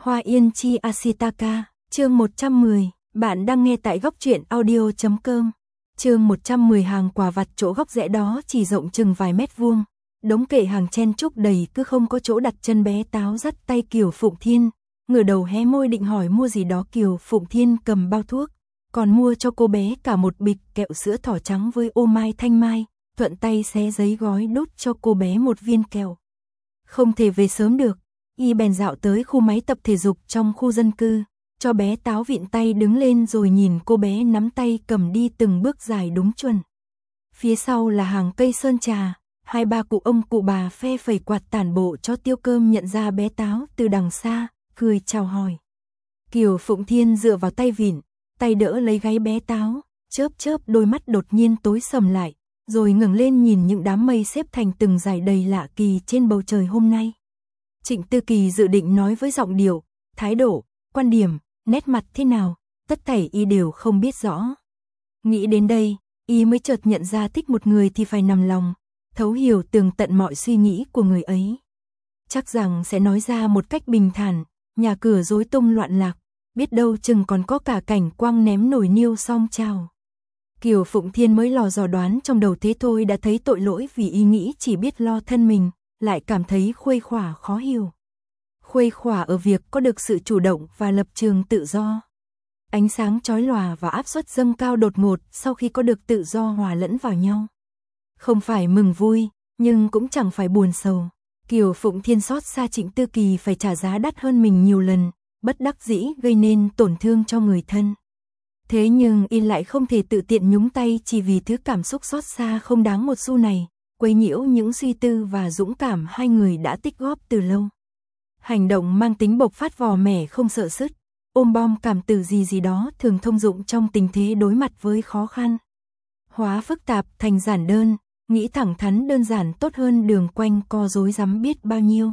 Hoa Yên Chi Ashitaka, chương 110, bạn đang nghe tại góc truyện audio.com. Chương 110 hàng quà vặt chỗ góc rẽ đó chỉ rộng chừng vài mét vuông. Đống kệ hàng chen chúc đầy cứ không có chỗ đặt chân. Bé Táo dắt tay Kiều Phụng Thiên, ngửa đầu hé môi định hỏi mua gì đó. Kiều Phụng Thiên cầm bao thuốc, còn mua cho cô bé cả một bịch kẹo sữa thỏ trắng với ô mai thanh mai, thuận tay xé giấy gói đút cho cô bé một viên kẹo. Không thể về sớm được, y bèn dạo tới khu máy tập thể dục trong khu dân cư, cho bé Táo vịn tay đứng lên rồi nhìn cô bé nắm tay cầm đi từng bước dài đúng chuẩn. Phía sau là hàng cây sơn trà, hai ba cụ ông cụ bà phe phẩy quạt tản bộ cho Tiêu Cơm nhận ra bé Táo từ đằng xa, cười chào hỏi. Kiều Phụng Thiên dựa vào tay vịn, tay đỡ lấy gáy bé Táo, chớp chớp đôi mắt đột nhiên tối sầm lại, rồi ngẩng lên nhìn những đám mây xếp thành từng dải đầy lạ kỳ trên bầu trời hôm nay. Trịnh Tư Kỳ dự định nói với giọng điệu, thái độ, quan điểm, nét mặt thế nào, tất thảy y đều không biết rõ. Nghĩ đến đây, y mới chợt nhận ra thích một người thì phải nằm lòng, thấu hiểu tường tận mọi suy nghĩ của người ấy. Chắc rằng sẽ nói ra một cách bình thản, nhà cửa rối tung loạn lạc, biết đâu chừng còn có cả cảnh quang ném nồi niêu song chào. Kiều Phụng Thiên mới lò dò đoán trong đầu thế thôi đã thấy tội lỗi vì ý nghĩ chỉ biết lo thân mình, lại cảm thấy khuây khỏa khó hiểu. Khuây khỏa ở việc có được sự chủ động và lập trường tự do. Ánh sáng chói lòa và áp suất dâng cao đột ngột sau khi có được tự do hòa lẫn vào nhau. Không phải mừng vui, nhưng cũng chẳng phải buồn sầu. Kiều Phụng Thiên xót xa Trịnh Tư Kỳ phải trả giá đắt hơn mình nhiều lần, bất đắc dĩ gây nên tổn thương cho người thân. Thế nhưng y lại không thể tự tiện nhúng tay chỉ vì thứ cảm xúc xót xa không đáng một xu này, quấy nhiễu những suy tư và dũng cảm hai người đã tích góp từ lâu. Hành động mang tính bộc phát vò mẻ không sợ sứt, ôm bom cảm tử gì đó thường thông dụng trong tình thế đối mặt với khó khăn. Hóa phức tạp thành giản đơn, nghĩ thẳng thắn đơn giản tốt hơn đường quanh co rối rắm biết bao nhiêu.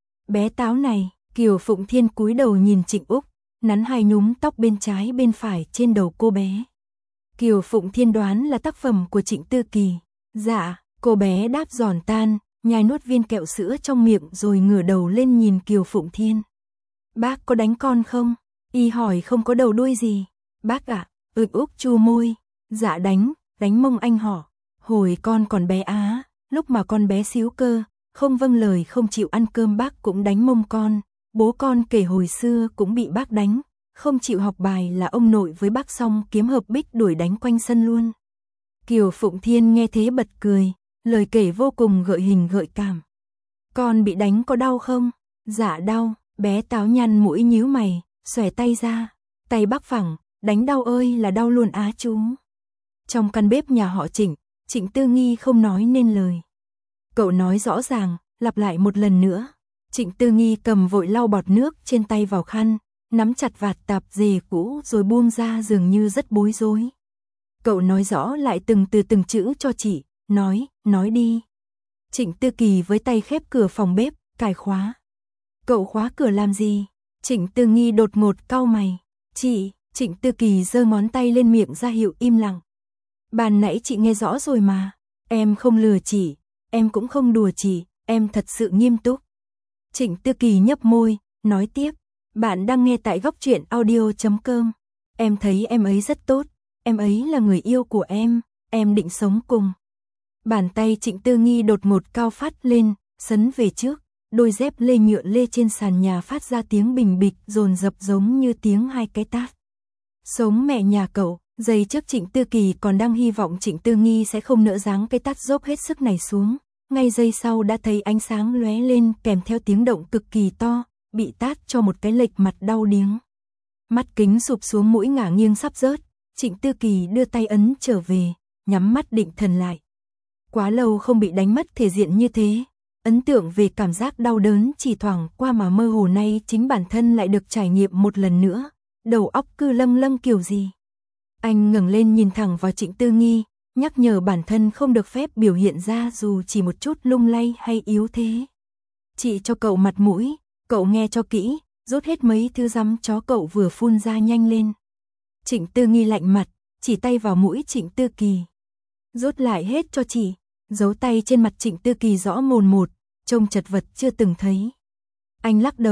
Bé Táo này, Kiều Phụng Thiên cúi đầu nhìn Trịnh Úc, nắn hai nhúm tóc bên trái bên phải trên đầu cô bé. Kiều Phụng Thiên đoán là tác phẩm của Trịnh Tư Kỳ. Dạ, cô bé đáp giòn tan, nhai nuốt viên kẹo sữa trong miệng rồi ngửa đầu lên nhìn Kiều Phụng Thiên. Bác có đánh con không? Y hỏi không có đầu đuôi gì. Bác ạ, Úc chu môi. Dạ đánh mông anh họ. Hồi con còn bé á, lúc mà con bé xíu cơ, không vâng lời không chịu ăn cơm bác cũng đánh mông con. Bố con kể hồi xưa cũng bị bác đánh, không chịu học bài là ông nội với bác xong kiếm hợp bích đuổi đánh quanh sân luôn. Kiều Phụng Thiên nghe thế bật cười, lời kể vô cùng gợi hình gợi cảm. Con bị đánh có đau không? Dạ đau, bé Táo nhăn mũi nhíu mày, xòe tay ra, tay bác phẳng, đánh đau ơi là đau luôn á chú. Trong căn bếp nhà họ Trịnh, Trịnh Tư Nghi không nói nên lời. Cậu nói rõ ràng, lặp lại một lần nữa. Trịnh Tư Nghi cầm vội lau bọt nước trên tay vào khăn, nắm chặt vạt tạp dề cũ rồi buông ra dường như rất bối rối. Cậu nói rõ lại từng từ từng chữ cho chị, nói đi. Trịnh Tư Kỳ với tay khép cửa phòng bếp, cài khóa. Cậu khóa cửa làm gì? Trịnh Tư Nghi đột ngột cau mày. Chị, Trịnh Tư Kỳ giơ ngón tay lên miệng ra hiệu im lặng. Ban nãy chị nghe rõ rồi mà, em không lừa chị, em cũng không đùa chị, em thật sự nghiêm túc. Trịnh Tư Kỳ nhấp môi, nói tiếp, bạn đang nghe tại góc truyện audio.com. Em thấy em ấy rất tốt, em ấy là người yêu của em định sống cùng. Bàn tay Trịnh Tư Nghi đột ngột cao phát lên, sấn về trước, đôi dép lê nhựa lê trên sàn nhà phát ra tiếng bình bịch dồn dập giống như tiếng hai cái tát. Sống mẹ nhà cậu, giây trước Trịnh Tư Kỳ còn đang hy vọng Trịnh Tư Nghi sẽ không nỡ giáng cái tát dốc hết sức này xuống. Ngay giây sau đã thấy ánh sáng lóe lên kèm theo tiếng động cực kỳ to, bị tát cho một cái lệch mặt đau điếng. Mắt kính sụp xuống mũi ngả nghiêng sắp rớt, Trịnh Tư Kỳ đưa tay ấn trở về, nhắm mắt định thần lại. Quá lâu không bị đánh mất thể diện như thế, ấn tượng về cảm giác đau đớn chỉ thoảng qua mà mơ hồ nay chính bản thân lại được trải nghiệm một lần nữa, đầu óc cứ lâng kiểu gì. Anh ngẩng lên nhìn thẳng vào Trịnh Tư Nghi, nhắc nhở bản thân không được phép biểu hiện ra dù chỉ một chút lung lay hay yếu thế. Chị cho cậu mặt mũi, cậu nghe cho kỹ, rút hết mấy thứ rắm chó cậu vừa phun ra nhanh lên. Trịnh Tư Nghi lạnh mặt, chỉ tay vào mũi Trịnh Tư Kỳ. Rút lại hết cho chị, dấu tay trên mặt Trịnh Tư Kỳ rõ mồn một, trông chật vật chưa từng thấy. Anh lắc đầu,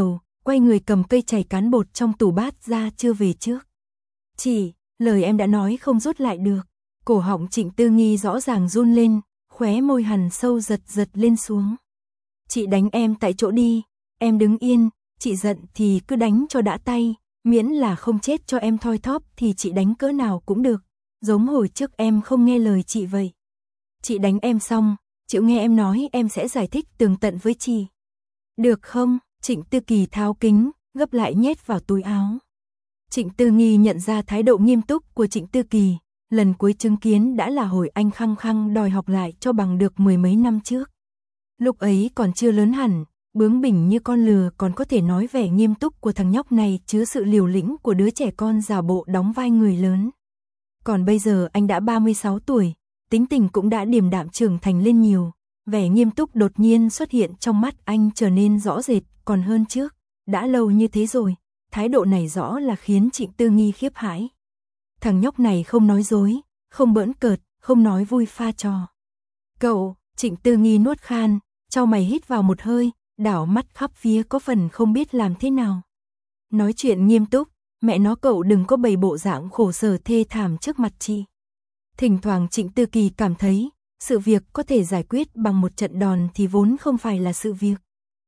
quay người cầm cây chày cán bột trong tủ bát ra chưa về trước. Chị, lời em đã nói không rút lại được. Cổ họng Trịnh Tư Nghi rõ ràng run lên, khóe môi hằn sâu giật giật lên xuống. Chị đánh em tại chỗ đi, em đứng yên, chị giận thì cứ đánh cho đã tay, miễn là không chết cho em thoi thóp thì chị đánh cỡ nào cũng được, giống hồi trước em không nghe lời chị vậy. Chị đánh em xong, chịu nghe em nói em sẽ giải thích tường tận với chị. Được không? Trịnh Tư Kỳ tháo kính, gấp lại nhét vào túi áo. Trịnh Tư Nghi nhận ra thái độ nghiêm túc của Trịnh Tư Kỳ, lần cuối chứng kiến đã là hồi anh khăng khăng đòi học lại cho bằng được mười mấy năm trước. Lúc ấy còn chưa lớn hẳn, bướng bỉnh như con lừa, còn có thể nói vẻ nghiêm túc của thằng nhóc này chứa sự liều lĩnh của đứa trẻ con giả bộ đóng vai người lớn. Còn bây giờ anh đã 36 tuổi, tính tình cũng đã điềm đạm trưởng thành lên nhiều, vẻ nghiêm túc đột nhiên xuất hiện trong mắt anh trở nên rõ rệt còn hơn trước, đã lâu như thế rồi, thái độ này rõ là khiến Trịnh Tư Nghi khiếp hãi. Thằng nhóc này không nói dối, không bỡn cợt, không nói vui pha trò. Cậu, Trịnh Tư Nghi nuốt khan, chau mày hít vào một hơi, đảo mắt khắp phía có phần không biết làm thế nào. Nói chuyện nghiêm túc, mẹ nó cậu đừng có bày bộ dạng khổ sở thê thảm trước mặt chị. Thỉnh thoảng Trịnh Tư Kỳ cảm thấy, sự việc có thể giải quyết bằng một trận đòn thì vốn không phải là sự việc.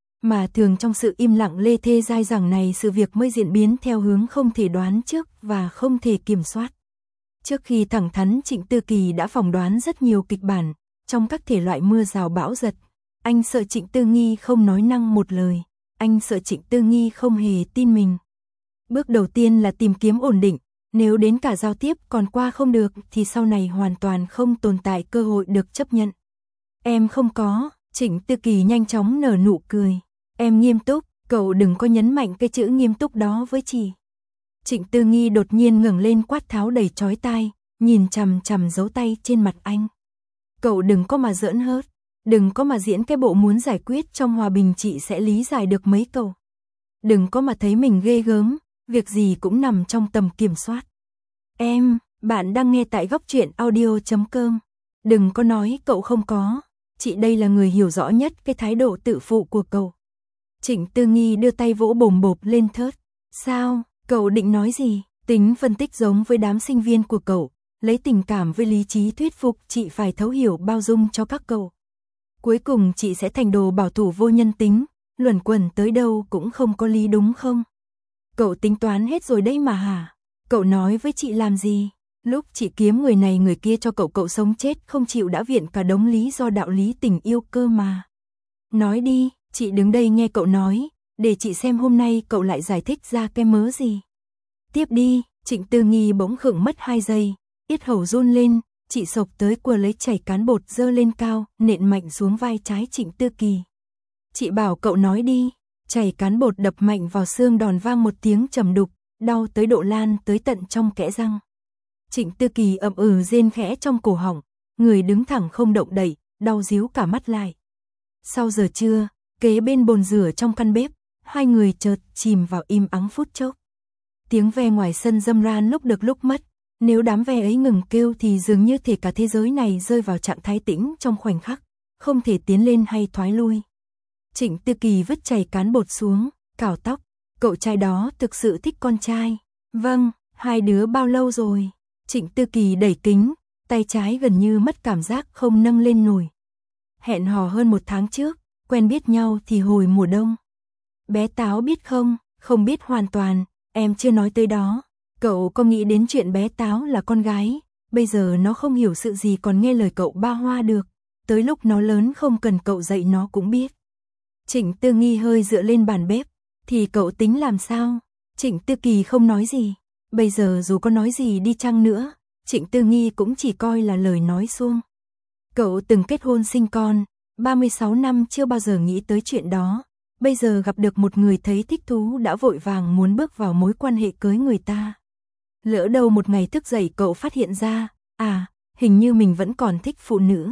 Mà thường trong sự im lặng lê thê dai dẳng này sự việc mới diễn biến theo hướng không thể đoán trước và không thể kiểm soát. Trước khi thẳng thắn Trịnh Tư Kỳ đã phỏng đoán rất nhiều kịch bản, trong các thể loại mưa rào bão giật. Anh sợ Trịnh Tư Nghi không nói năng một lời, anh sợ Trịnh Tư Nghi không hề tin mình. Bước đầu tiên là tìm kiếm ổn định, nếu đến cả giao tiếp còn qua không được thì sau này hoàn toàn không tồn tại cơ hội được chấp nhận. Em không có, Trịnh Tư Kỳ nhanh chóng nở nụ cười. Em nghiêm túc, cậu đừng có nhấn mạnh cái chữ nghiêm túc đó với chị. Trịnh Tư Nghi đột nhiên ngẩng lên quát tháo đầy chói tai, nhìn chằm chằm dấu tay trên mặt anh. Cậu đừng có mà giỡn hớt, đừng có mà diễn cái bộ muốn giải quyết trong hòa bình chị sẽ lý giải được mấy câu. Đừng có mà thấy mình ghê gớm, việc gì cũng nằm trong tầm kiểm soát. Bạn đang nghe tại góc truyện audio.com. Đừng có nói cậu không có, chị đây là người hiểu rõ nhất cái thái độ tự phụ của cậu. Trịnh Tư Nghi đưa tay vỗ bồm bộp lên thớt. Sao, cậu định nói gì? Tính phân tích giống với đám sinh viên của cậu, lấy tình cảm với lý trí thuyết phục chị phải thấu hiểu bao dung cho các cậu. Cuối cùng chị sẽ thành đồ bảo thủ vô nhân tính, luẩn quẩn tới đâu cũng không có lý đúng không? Cậu tính toán hết rồi đấy mà hả? Cậu nói với chị làm gì? Lúc chị kiếm người này người kia cho cậu sống chết không chịu đã viện cả đống lý do đạo lý tình yêu cơ mà. Nói đi, chị đứng đây nghe cậu nói, để chị xem hôm nay cậu lại giải thích ra cái mớ gì. Tiếp đi, Trịnh Tư Nghi bỗng khựng mất 2 giây, yết hầu run lên, chị sộc tới quờ lấy chảy cán bột dơ lên cao, nện mạnh xuống vai trái Trịnh Tư Kỳ. Chị bảo cậu nói đi, chảy cán bột đập mạnh vào xương đòn vang một tiếng trầm đục, đau tới độ lan tới tận trong kẽ răng. Trịnh Tư Kỳ ậm rên khẽ trong cổ họng, người đứng thẳng không động đậy, đau díu cả mắt lại. Sau giờ trưa, kế bên bồn rửa trong căn bếp, hai người chợt chìm vào im ắng phút chốc. Tiếng ve ngoài sân râm ran lúc được lúc mất, nếu đám ve ấy ngừng kêu thì dường như thể cả thế giới này rơi vào trạng thái tĩnh trong khoảnh khắc, không thể tiến lên hay thoái lui. Trịnh Tư Kỳ vứt chảy cán bột xuống, cào tóc, cậu trai đó thực sự thích con trai. Vâng, hai đứa bao lâu rồi? Trịnh Tư Kỳ đẩy kính, tay trái gần như mất cảm giác không nâng lên nổi. Hẹn hò hơn 1 tháng trước, quen biết nhau thì hồi mùa đông. Bé Táo biết không? Không biết hoàn toàn, em chưa nói tới đó. Cậu có nghĩ đến chuyện bé Táo là con gái, bây giờ nó không hiểu sự gì còn nghe lời cậu ba hoa được, tới lúc nó lớn không cần cậu dạy nó cũng biết. Trịnh Tư Nghi hơi dựa lên bàn bếp, thì cậu tính làm sao? Trịnh Tư Kỳ không nói gì, bây giờ dù có nói gì đi chăng nữa, Trịnh Tư Nghi cũng chỉ coi là lời nói suông. Cậu từng kết hôn sinh con, 36 năm chưa bao giờ nghĩ tới chuyện đó, bây giờ gặp được một người thấy thích thú đã vội vàng muốn bước vào mối quan hệ cưới người ta. Lỡ đâu một ngày thức dậy cậu phát hiện ra, hình như mình vẫn còn thích phụ nữ.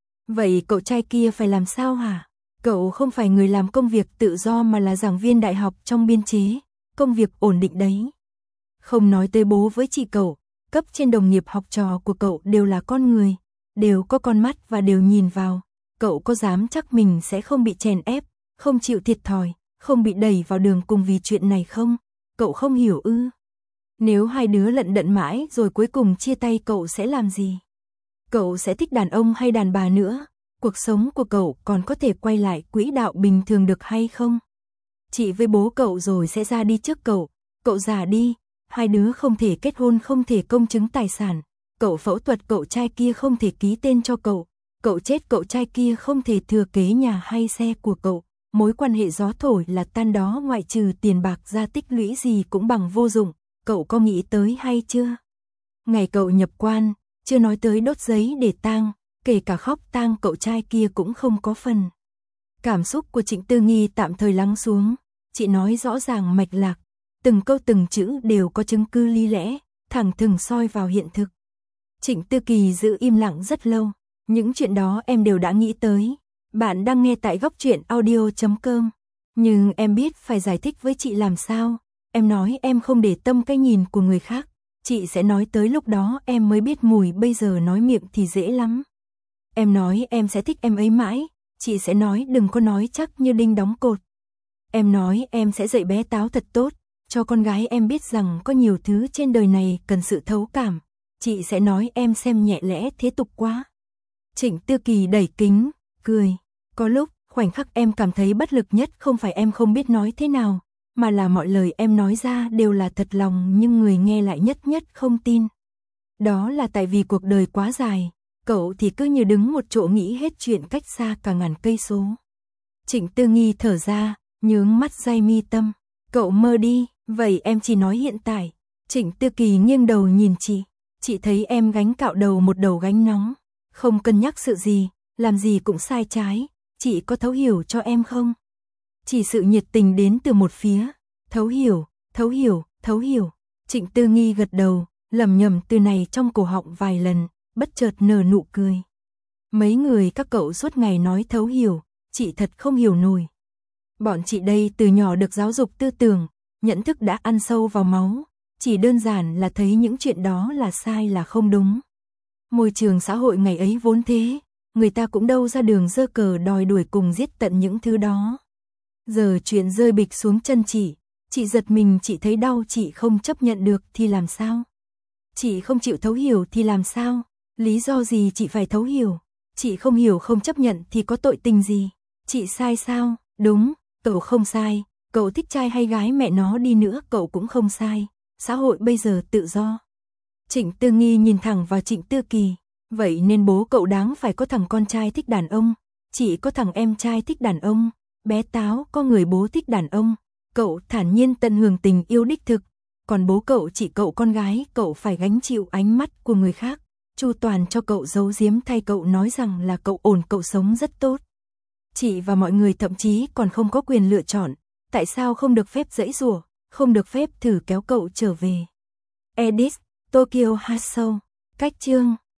Vậy cậu trai kia phải làm sao hả? Cậu không phải người làm công việc tự do mà là giảng viên đại học trong biên chế, công việc ổn định đấy. Không nói tới bố với chị cậu, cấp trên đồng nghiệp học trò của cậu đều là con người, đều có con mắt và đều nhìn vào. Cậu có dám chắc mình sẽ không bị chèn ép, không chịu thiệt thòi, không bị đẩy vào đường cùng vì chuyện này không? Cậu không hiểu ư? Nếu hai đứa lận đận mãi rồi cuối cùng chia tay cậu sẽ làm gì? Cậu sẽ thích đàn ông hay đàn bà nữa? Cuộc sống của cậu còn có thể quay lại quỹ đạo bình thường được hay không? Chị với bố cậu rồi sẽ ra đi trước cậu già đi, hai đứa không thể kết hôn, không thể công chứng tài sản, cậu phẫu thuật cậu trai kia không thể ký tên cho cậu chết cậu trai kia không thể thừa kế nhà hay xe của cậu, mối quan hệ gió thổi là tan đó, ngoại trừ tiền bạc ra tích lũy gì cũng bằng vô dụng, cậu có nghĩ tới hay chưa? Ngày cậu nhập quan, chưa nói tới đốt giấy để tang, kể cả khóc tang cậu trai kia cũng không có phần. Cảm xúc của Trịnh Tư Nghi tạm thời lắng xuống, chị nói rõ ràng mạch lạc, từng câu từng chữ đều có chứng cứ lý lẽ, thẳng thừng soi vào hiện thực. Trịnh Tư Kỳ giữ im lặng rất lâu, những chuyện đó em đều đã nghĩ tới. Bạn đang nghe tại góc truyện audio.com, nhưng em biết phải giải thích với chị làm sao. Em nói em không để tâm cái nhìn của người khác, chị sẽ nói tới lúc đó em mới biết mùi, bây giờ nói miệng thì dễ lắm. Em nói em sẽ thích em ấy mãi, chị sẽ nói đừng có nói chắc như đinh đóng cột. Em nói em sẽ dạy bé Táo thật tốt, cho con gái em biết rằng có nhiều thứ trên đời này cần sự thấu cảm, chị sẽ nói em xem nhẹ lẽ thế tục quá. Trịnh Tư Kỳ đẩy kính, cười. Có lúc, khoảnh khắc em cảm thấy bất lực nhất không phải em không biết nói thế nào, mà là mọi lời em nói ra đều là thật lòng nhưng người nghe lại nhất không tin. Đó là tại vì cuộc đời quá dài, cậu thì cứ như đứng một chỗ nghĩ hết chuyện cách xa cả ngàn cây số. Trịnh Tư Nghi thở ra, nhướng mắt day mi tâm. Cậu mơ đi, vậy em chỉ nói hiện tại. Trịnh Tư Kỳ nghiêng đầu nhìn chị thấy em gánh cạo đầu một đầu gánh nóng, không cân nhắc sự gì, làm gì cũng sai trái, chị có thấu hiểu cho em không? Chỉ sự nhiệt tình đến từ một phía, thấu hiểu. Trịnh Tư Nghi gật đầu, lẩm nhẩm từ này trong cổ họng vài lần, bất chợt nở nụ cười. Mấy người các cậu suốt ngày nói thấu hiểu, chị thật không hiểu nổi. Bọn chị đây từ nhỏ được giáo dục tư tưởng, nhận thức đã ăn sâu vào máu, chỉ đơn giản là thấy những chuyện đó là sai là không đúng. Môi trường xã hội ngày ấy vốn thế, người ta cũng đâu ra đường giơ cờ đòi đuổi cùng giết tận những thứ đó. Giờ chuyện rơi bịch xuống chân chị giật mình, chị thấy đau, chị không chấp nhận được thì làm sao? Chị không chịu thấu hiểu thì làm sao? Lý do gì chị phải thấu hiểu? Chị không hiểu không chấp nhận thì có tội tình gì? Chị sai sao? Đúng, cậu không sai, cậu thích trai hay gái mẹ nó đi nữa cậu cũng không sai, xã hội bây giờ tự do. Trịnh Tư Nghi nhìn thẳng vào Trịnh Tư Kỳ, vậy nên bố cậu đáng phải có thằng con trai thích đàn ông, chị có thằng em trai thích đàn ông, bé Táo có người bố thích đàn ông, cậu thản nhiên tận hưởng tình yêu đích thực, còn bố cậu chỉ cậu con gái, cậu phải gánh chịu ánh mắt của người khác, chu toàn cho cậu giấu giếm thay cậu nói rằng là cậu ổn, cậu sống rất tốt. Chị và mọi người thậm chí còn không có quyền lựa chọn, tại sao không được phép giãy giụa, không được phép thử kéo cậu trở về. Edit, Tokyo Hasou, cách chương